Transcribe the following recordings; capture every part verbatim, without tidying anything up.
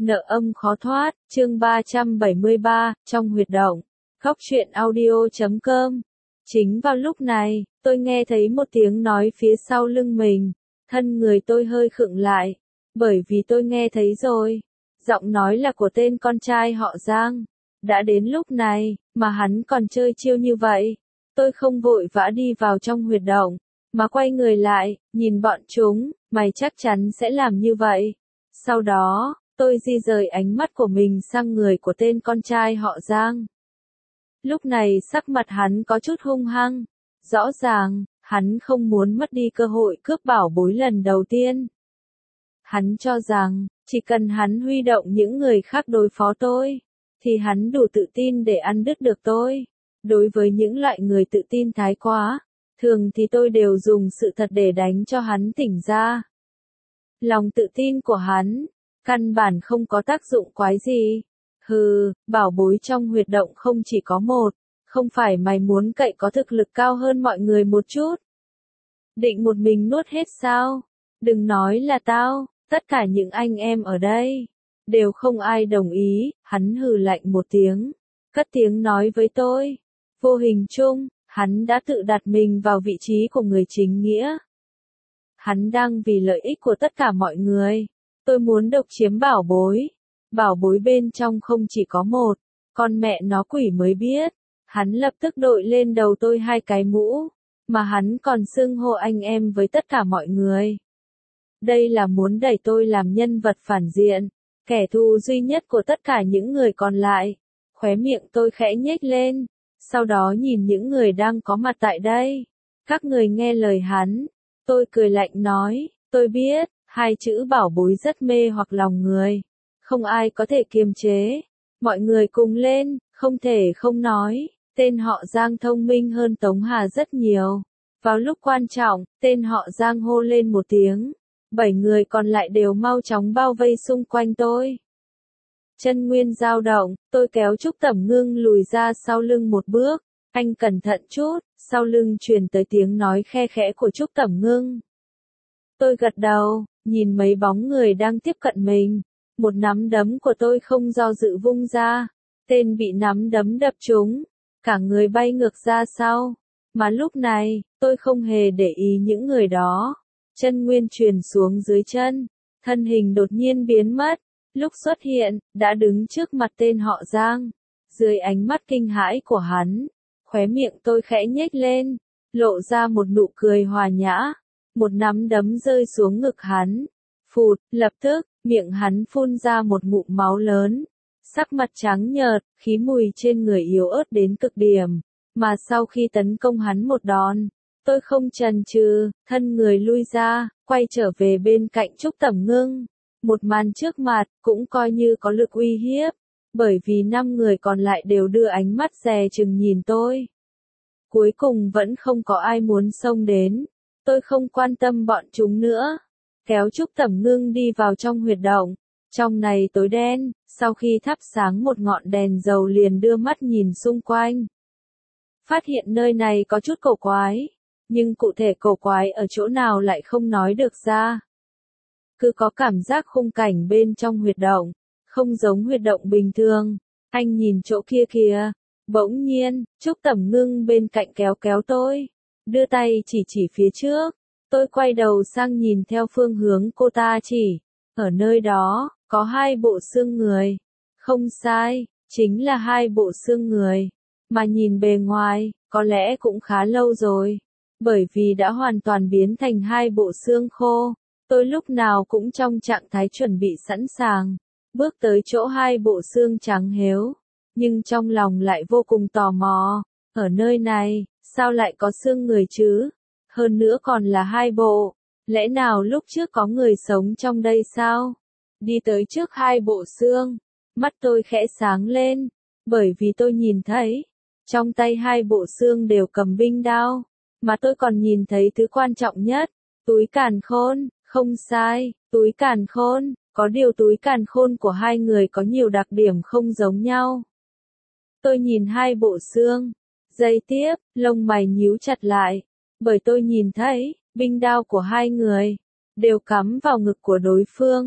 Nợ âm khó thoát, chương ba trăm bảy mươi ba, trong huyệt động. Góc truyện audio chấm com. Chính vào lúc này, tôi nghe thấy một tiếng nói phía sau lưng mình. Thân người tôi hơi khựng lại, bởi vì tôi nghe thấy rồi. Giọng nói là của tên con trai họ Giang. Đã đến lúc này, mà hắn còn chơi chiêu như vậy. Tôi không vội vã đi vào trong huyệt động, mà quay người lại, nhìn bọn chúng, mày chắc chắn sẽ làm như vậy. Sau đó, tôi di rời ánh mắt của mình sang người của tên con trai họ Giang. Lúc này sắc mặt hắn có chút hung hăng. Rõ ràng, hắn không muốn mất đi cơ hội cướp bảo bối lần đầu tiên. Hắn cho rằng, chỉ cần hắn huy động những người khác đối phó tôi, thì hắn đủ tự tin để ăn đứt được tôi. Đối với những loại người tự tin thái quá, thường thì tôi đều dùng sự thật để đánh cho hắn tỉnh ra. Lòng tự tin của hắn, căn bản không có tác dụng quái gì. Hừ, bảo bối trong huyệt động không chỉ có một, không phải mày muốn cậy có thực lực cao hơn mọi người một chút. Định một mình nuốt hết sao? Đừng nói là tao, tất cả những anh em ở đây, đều không ai đồng ý. Hắn hừ lạnh một tiếng, cất tiếng nói với tôi. Vô hình chung, hắn đã tự đặt mình vào vị trí của người chính nghĩa. Hắn đang vì lợi ích của tất cả mọi người. Tôi muốn độc chiếm bảo bối. Bảo bối bên trong không chỉ có một, con mẹ nó quỷ mới biết. Hắn lập tức đội lên đầu tôi hai cái mũ, mà hắn còn xưng hô anh em với tất cả mọi người. Đây là muốn đẩy tôi làm nhân vật phản diện, kẻ thù duy nhất của tất cả những người còn lại. Khóe miệng tôi khẽ nhếch lên, sau đó nhìn những người đang có mặt tại đây. Các người nghe lời hắn. Tôi cười lạnh nói, tôi biết, hai chữ bảo bối rất mê hoặc lòng người. Không ai có thể kiềm chế. Mọi người cùng lên, không thể không nói, tên họ Giang thông minh hơn Tống Hà rất nhiều. Vào lúc quan trọng, tên họ Giang hô lên một tiếng. Bảy người còn lại đều mau chóng bao vây xung quanh tôi. Chân nguyên dao động, tôi kéo Trúc Tẩm Ngưng lùi ra sau lưng một bước. Anh cẩn thận chút, sau lưng truyền tới tiếng nói khe khẽ của Trúc Tẩm Ngưng. Tôi gật đầu, nhìn mấy bóng người đang tiếp cận mình. Một nắm đấm của tôi không do dự vung ra. Tên bị nắm đấm đập trúng, cả người bay ngược ra sau. Mà lúc này, tôi không hề để ý những người đó. Chân nguyên truyền xuống dưới chân, thân hình đột nhiên biến mất. Lúc xuất hiện, đã đứng trước mặt tên họ Giang. Dưới ánh mắt kinh hãi của hắn, khóe miệng tôi khẽ nhếch lên, lộ ra một nụ cười hòa nhã. Một nắm đấm rơi xuống ngực hắn. Phụt, lập tức, miệng hắn phun ra một ngụm máu lớn. Sắc mặt trắng nhợt, khí mùi trên người yếu ớt đến cực điểm. Mà sau khi tấn công hắn một đòn, tôi không chần chừ, thân người lui ra, quay trở về bên cạnh Trúc Tẩm Ngưng. Một màn trước mặt, cũng coi như có lực uy hiếp, bởi vì năm người còn lại đều đưa ánh mắt dè chừng nhìn tôi. Cuối cùng vẫn không có ai muốn xông đến. Tôi không quan tâm bọn chúng nữa. Kéo Trúc Tẩm Ngưng đi vào trong huyệt động. Trong này tối đen, sau khi thắp sáng một ngọn đèn dầu liền đưa mắt nhìn xung quanh. Phát hiện nơi này có chút cổ quái, nhưng cụ thể cổ quái ở chỗ nào lại không nói được ra. Cứ có cảm giác khung cảnh bên trong huyệt động, không giống huyệt động bình thường. Anh nhìn chỗ kia kìa. Bỗng nhiên, Trúc Tẩm Ngưng bên cạnh kéo kéo tôi, đưa tay chỉ chỉ phía trước. Tôi quay đầu sang nhìn theo phương hướng cô ta chỉ. Ở nơi đó, có hai bộ xương người. Không sai, chính là hai bộ xương người. Mà nhìn bề ngoài, có lẽ cũng khá lâu rồi. Bởi vì đã hoàn toàn biến thành hai bộ xương khô. Tôi lúc nào cũng trong trạng thái chuẩn bị sẵn sàng. Bước tới chỗ hai bộ xương trắng héo. Nhưng trong lòng lại vô cùng tò mò. Ở nơi này, sao lại có xương người chứ? Hơn nữa còn là hai bộ. Lẽ nào lúc trước có người sống trong đây sao? Đi tới trước hai bộ xương. Mắt tôi khẽ sáng lên. Bởi vì tôi nhìn thấy. Trong tay hai bộ xương đều cầm binh đao. Mà tôi còn nhìn thấy thứ quan trọng nhất. Túi càn khôn. Không sai, túi càn khôn. Có điều túi càn khôn của hai người có nhiều đặc điểm không giống nhau. Tôi nhìn hai bộ xương. Giây tiếp, lông mày nhíu chặt lại. Bởi tôi nhìn thấy, binh đao của hai người đều cắm vào ngực của đối phương.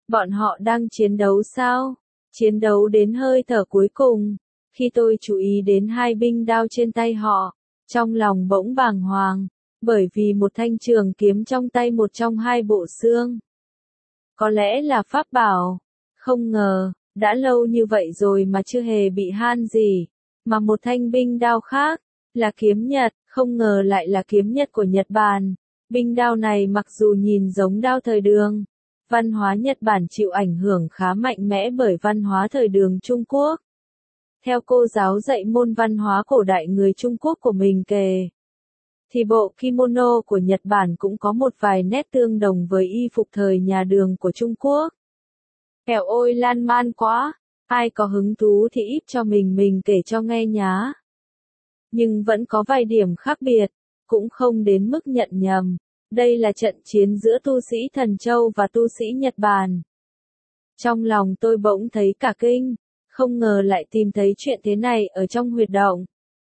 Bọn họ đang chiến đấu sao? Chiến đấu đến hơi thở cuối cùng. Khi tôi chú ý đến hai binh đao trên tay họ, trong lòng bỗng bàng hoàng, bởi vì một thanh trường kiếm trong tay một trong hai bộ xương. Có lẽ là pháp bảo. Không ngờ, đã lâu như vậy rồi mà chưa hề bị han gì. Mà một thanh binh đao khác, là kiếm Nhật, không ngờ lại là kiếm Nhật của Nhật Bản. Binh đao này mặc dù nhìn giống đao thời Đường, văn hóa Nhật Bản chịu ảnh hưởng khá mạnh mẽ bởi văn hóa thời Đường Trung Quốc. Theo cô giáo dạy môn văn hóa cổ đại người Trung Quốc của mình kể, thì bộ kimono của Nhật Bản cũng có một vài nét tương đồng với y phục thời nhà Đường của Trung Quốc. Kẻo ôi lan man quá, ai có hứng thú thì íp cho mình mình kể cho nghe nhá. Nhưng vẫn có vài điểm khác biệt, cũng không đến mức nhận nhầm. Đây là trận chiến giữa tu sĩ Thần Châu và tu sĩ Nhật Bản. Trong lòng tôi bỗng thấy cả kinh, không ngờ lại tìm thấy chuyện thế này ở trong huyệt động.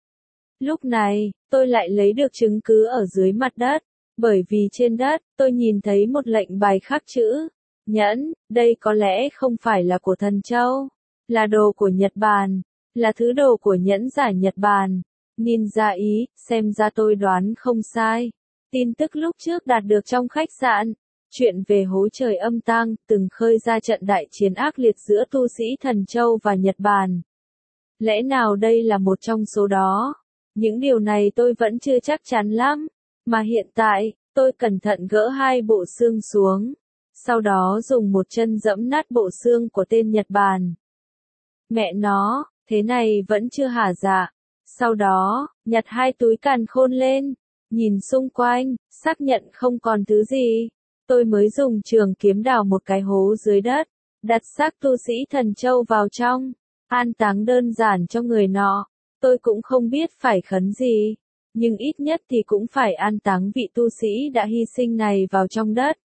Lúc này, tôi lại lấy được chứng cứ ở dưới mặt đất, bởi vì trên đất, tôi nhìn thấy một lệnh bài khắc chữ Nhẫn, đây có lẽ không phải là của Thần Châu, là đồ của Nhật Bản, là thứ đồ của nhẫn giả Nhật Bản. Ninja ý, xem ra tôi đoán không sai. Tin tức lúc trước đạt được trong khách sạn, chuyện về hố trời âm tang, từng khơi ra trận đại chiến ác liệt giữa tu sĩ Thần Châu và Nhật Bản. Lẽ nào đây là một trong số đó? Những điều này tôi vẫn chưa chắc chắn lắm, mà hiện tại, tôi cẩn thận gỡ hai bộ xương xuống, sau đó dùng một chân dẫm nát bộ xương của tên Nhật Bản. Mẹ nó, thế này vẫn chưa hả dạ. Sau đó, nhặt hai túi càn khôn lên, nhìn xung quanh, xác nhận không còn thứ gì. Tôi mới dùng trường kiếm đào một cái hố dưới đất, đặt xác tu sĩ Thần Châu vào trong, an táng đơn giản cho người nọ. Tôi cũng không biết phải khấn gì, nhưng ít nhất thì cũng phải an táng vị tu sĩ đã hy sinh này vào trong đất.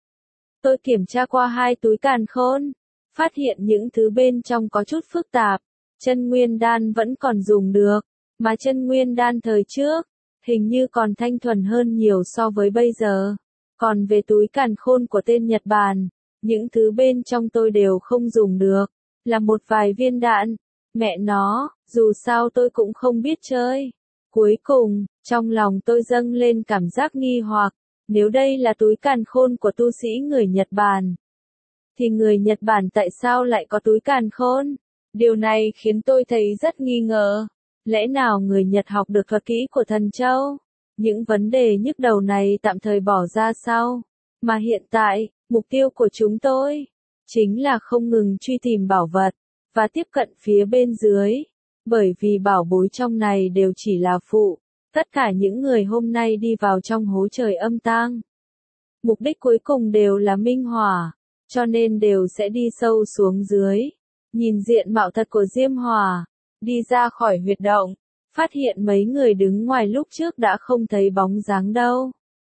Tôi kiểm tra qua hai túi càn khôn, phát hiện những thứ bên trong có chút phức tạp. Chân nguyên đan vẫn còn dùng được, mà chân nguyên đan thời trước, hình như còn thanh thuần hơn nhiều so với bây giờ. Còn về túi càn khôn của tên Nhật Bản, những thứ bên trong tôi đều không dùng được, là một vài viên đạn. Mẹ nó, dù sao tôi cũng không biết chơi. Cuối cùng, trong lòng tôi dâng lên cảm giác nghi hoặc, nếu đây là túi càn khôn của tu sĩ người Nhật Bản, thì người Nhật Bản tại sao lại có túi càn khôn? Điều này khiến tôi thấy rất nghi ngờ. Lẽ nào người Nhật học được thuật kỹ của Thần Châu? Những vấn đề nhức đầu này tạm thời bỏ ra sau. Mà hiện tại, mục tiêu của chúng tôi chính là không ngừng truy tìm bảo vật và tiếp cận phía bên dưới. Bởi vì bảo bối trong này đều chỉ là phụ. Tất cả những người hôm nay đi vào trong hố trời âm tang, mục đích cuối cùng đều là minh hỏa, cho nên đều sẽ đi sâu xuống dưới. Nhìn diện mạo thật của Diêm Hỏa, đi ra khỏi huyệt động, phát hiện mấy người đứng ngoài lúc trước đã không thấy bóng dáng đâu.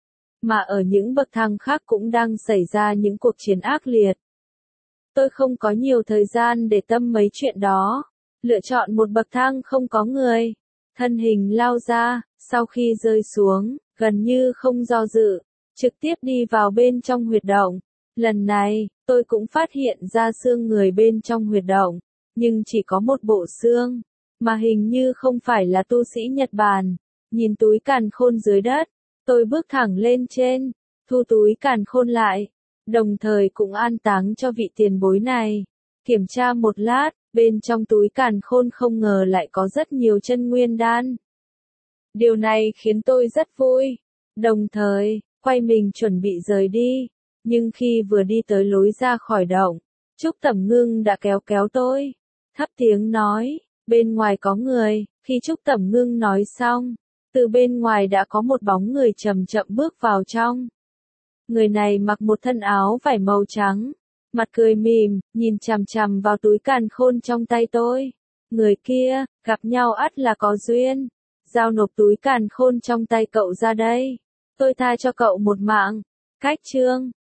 Mà ở những bậc thang khác cũng đang xảy ra những cuộc chiến ác liệt. Tôi không có nhiều thời gian để tâm mấy chuyện đó, lựa chọn một bậc thang không có người, thân hình lao ra, sau khi rơi xuống, gần như không do dự, trực tiếp đi vào bên trong huyệt động. Lần này, tôi cũng phát hiện ra xương người bên trong huyệt động, nhưng chỉ có một bộ xương, mà hình như không phải là tu sĩ Nhật Bản. Nhìn túi càn khôn dưới đất, tôi bước thẳng lên trên, thu túi càn khôn lại, đồng thời cũng an táng cho vị tiền bối này. Kiểm tra một lát, bên trong túi càn khôn không ngờ lại có rất nhiều chân nguyên đan. Điều này khiến tôi rất vui, đồng thời, quay mình chuẩn bị rời đi. Nhưng khi vừa đi tới lối ra khỏi động, Trúc Tẩm Ngưng đã kéo kéo tôi, thấp tiếng nói, bên ngoài có người. Khi Trúc Tẩm Ngưng nói xong, từ bên ngoài đã có một bóng người chậm chậm bước vào trong. Người này mặc một thân áo vải màu trắng, mặt cười mỉm, nhìn chằm chằm vào túi càn khôn trong tay tôi. Người kia, gặp nhau ắt là có duyên. Giao nộp túi càn khôn trong tay cậu ra đây. Tôi tha cho cậu một mạng. Cách chương